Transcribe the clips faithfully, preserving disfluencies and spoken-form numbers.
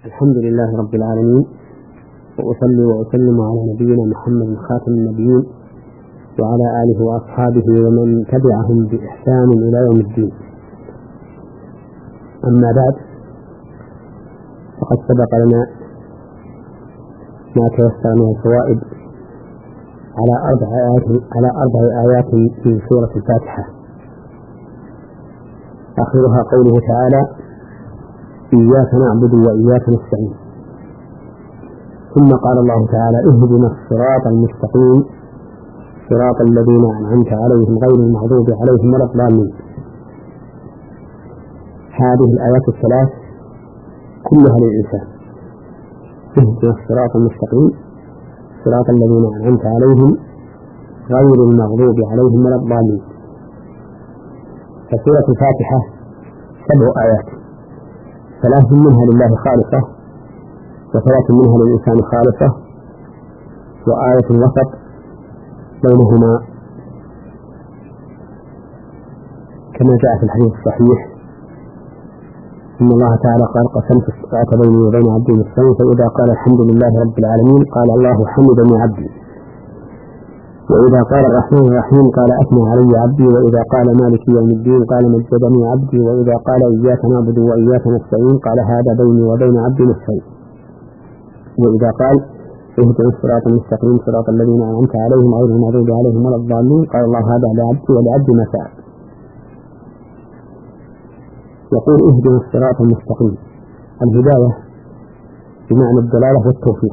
الحمد لله رب العالمين، وأصلي وأسلم على نبينا محمد خاتم النبيين وعلى آله وأصحابه ومن تبعهم بإحسان إلى يوم الدين. أما بعد، فقد سبق لنا ما تيسر من الفوائد على أربع آيات على أربع آيات في سورة الفاتحة، آخرها قوله تعالى: إياك نعبد وإياك نستعين. ثم قال الله تعالى: اهدنا الصراط المستقيم صراط الذين أنعمت عليهم غير المغضوب عليهم ولا الضالين. هذه الآيات الثلاث كلها للإنسان: اهدنا الصراط المستقيم صراط الذين أنعمت عليهم غير المغضوب عليهم ولا الضالين. فسورة الفاتحة سبع آيات، ثلاث منها لله خالصة، وثلاث منها للإنسان خالصة، وآية وسط بينهما كما جاء في الحديث الصحيح: إن الله تعالى قال: قسمت الصلاة بيني وبين عبدي نصفين، فإذا قال الحمد لله رب العالمين قال: الله حمدني عبدي. وإذا قال الرحمن الرحيم قال: أثنى علي عبدي. وإذا قال مالك يوم الدين قال: مجدني عبدي. وإذا قال: إياك نعبد وإياك نستعين قال: هذا بيني وبين عبدي نصفين. وإذا قال: اهدنا الصراط المستقيم صراط الذين أنعمت عليهم غير المغضوب عليهم ولا الضالين قال: الله هذا لعبدي ولعبدي ما سأل. يقول: اهدنا الصراط المستقيم. الهداية بمعنى الدلالة والتوفيق،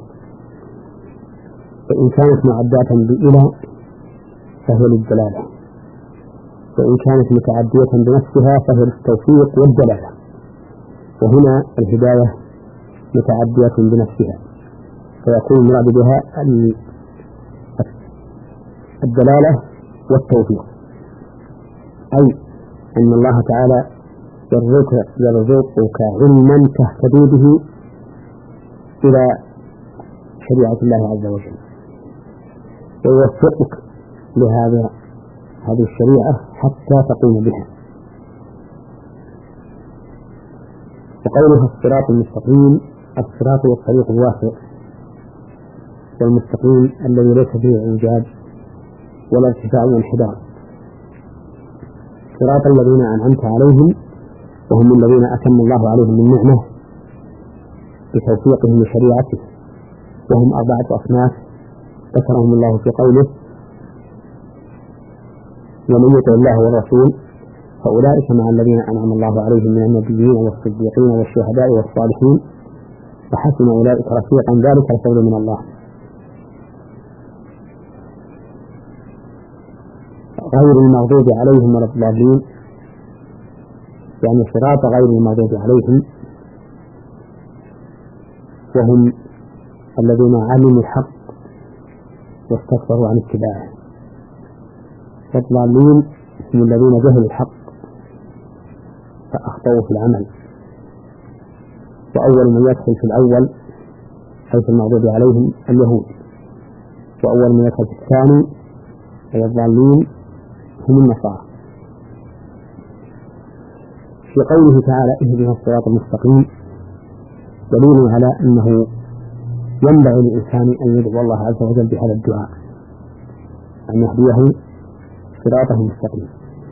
فإن كانت معداة بإلى فهي للدلالة، وإن كانت متعدية بنفسها فهي للتوفيق والدلالة. وهنا الهداية متعدية بنفسها، فيكون المراد بها الدلالة والتوفيق، أي أن الله تعالى يرزقك يرزقك علما تهتدي به إلى شريعة الله عز وجل، ويوفقك لهذا هذه الشريعة حتى تقوم بها. وقولها الصراط المستقيم: الصراط والطريق الواسع، والمستقيم الذي ليس فيه إعوجاج ولا ارتفاع وانحدار. صراط الذين أنعمت عليهم، وهم الذين أتم الله عليهم من نعمة بتوفيقهم لشريعته، وهم أربعة أصناف ذكرهم الله في قوله: ومن يطع الله والرسول فأولئك مع الذين أنعم الله عليهم من النبيين والصديقين والشهداء والصالحين وحسن أولئك رفيقا، ذلك الفضل من الله. غير المغضوب عليهم ولا الضالين، يعني صراط غير المغضوب عليهم، وهم الذين علموا الحق واستكبروا عن اتباعه، والضالين هم الذين جهلوا الحق فأخطأوا في العمل. وأول من يدخل في الأول حيث المغضوب عليهم اليهود، وأول من يدخل في الثاني أي الضالين هم النصارى. في قوله تعالى: اهدنا الصراط المستقيم دليل على أنه ينبغي للإنسان أن يدعو الله عز وجل بهذا الدعاء، أن يهديه صراطه المستقيم.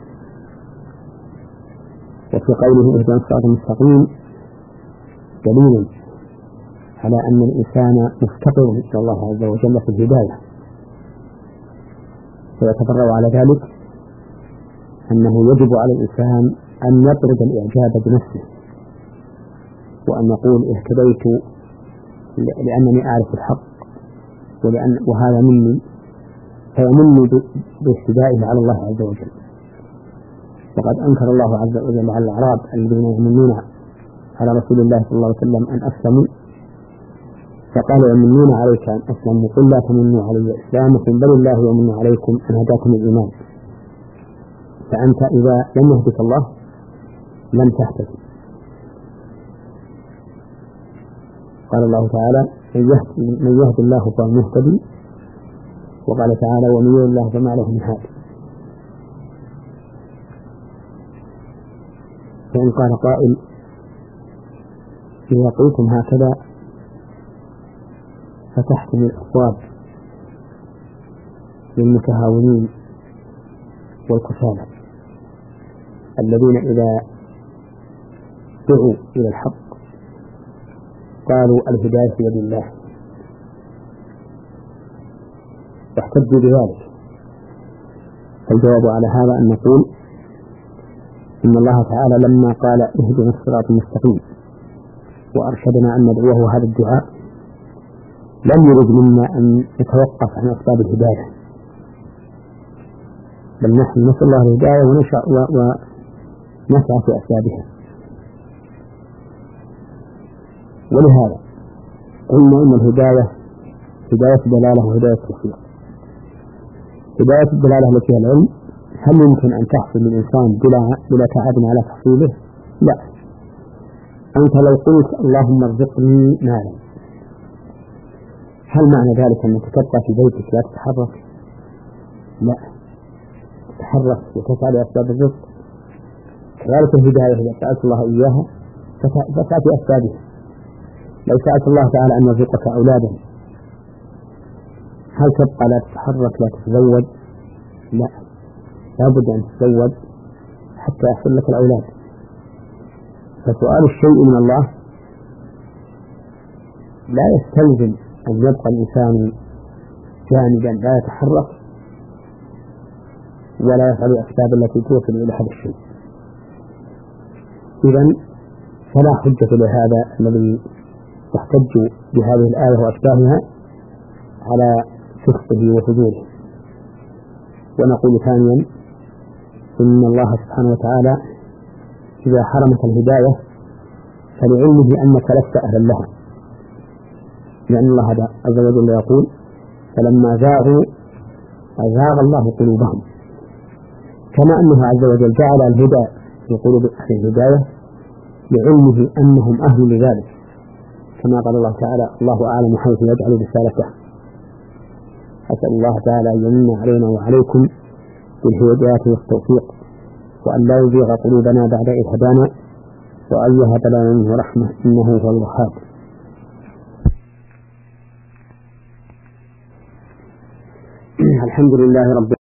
وفي قوله اهدنا الصراط المستقيم دليل على أن الإنسان مفتقر إلى الله عز وجل في الهداية، ويتفرع على ذلك أنه يجب على الإنسان أن يطرد الإعجاب بنفسه، وأن يقول: اهتديت لأنني أعرف الحق ولأن وهذا مني، فيمن باهتدائه على الله عز وجل. وقد أنكر الله عز وجل على الأعراب الذين يمنون على رسول الله صلى الله عليه وسلم أن أسلموا، فقال: يمنون عليك أن أسلموا قل لا تمنوا علي إسلامكم بل الله يمن عليكم أن هداكم الإيمان. فأنت إذا لم يهدك الله لم تهتدي. قال الله تعالى: من يهد الله فهو مهتدي. وقال تعالى: ومن يضلل الله فما له من هاد. فإن قال قائل: إذا قلتم هكذا فتحتم الأبواب للمتهاونين والكسالى الذين إذا دعوا إلى الحق قالوا الهداية بيد الله واحتجوا بذلك. فالجواب على هذا أن نقول إن الله تعالى لما قال اهدنا الصراط المستقيم وأرشدنا أن ندعوه هذا الدعاء لم يرد منا أن نتوقف عن أسباب الهداية، بل نحن نسأل الله الهداية ونسعى في أسبابها. ولهذا قلنا إن الهداية هداية الدلالة وهداية التوفيق. هداية الدلالة التي هي العلم هل يمكن أن تحصل للإنسان بلا بلا تعب على تحصيله؟ لا. أنت لو قلت اللهم ارزقني مالا، هل معنى ذلك أنك تبقى في بيتك لا تتحرك؟ لا، تتحرك وتسعى لأسباب الرزق. كذلك الهداية إذا سألت الله إياها فسعى في أسبابها. لو سألت الله تعالى أن يرزقك أولادا هل تبقى لا تتحرك لا تتزوج؟ لا، لابد أن تتزوج حتى يحصل لك الأولاد. فسؤال الشيء من الله لا يستلزم أن يبقى الإنسان جانبا لا يتحرك ولا يفعل الأسباب التي توصل إلى هذا الشيء. إذن فلا حجة لهذا الذي يحتج بهذه الآية وأشباهها على فسقه وفجوره. ونقول ثانيا إن الله سبحانه وتعالى إذا حرمك الهداية فلعلمه أنك لست أهلا لها، لأن الله عز وجل يقول فلما زاغوا أزاغ الله قلوبهم، كما أنه عز وجل جعل الهدى في قلوب أهل الهداية لعلمه أنهم أهل لذلك، كما قال الله تعالى الله أعلم حيث يجعل رسالته. أسأل الله تعالى أن يمن علينا وعليكم بالهداية والتوفيق، وأن لا يزيغ قلوبنا بعد إذ هدانا، وأن يهب لنا منه رحمة إنه هو الوهاب. الحمد لله رب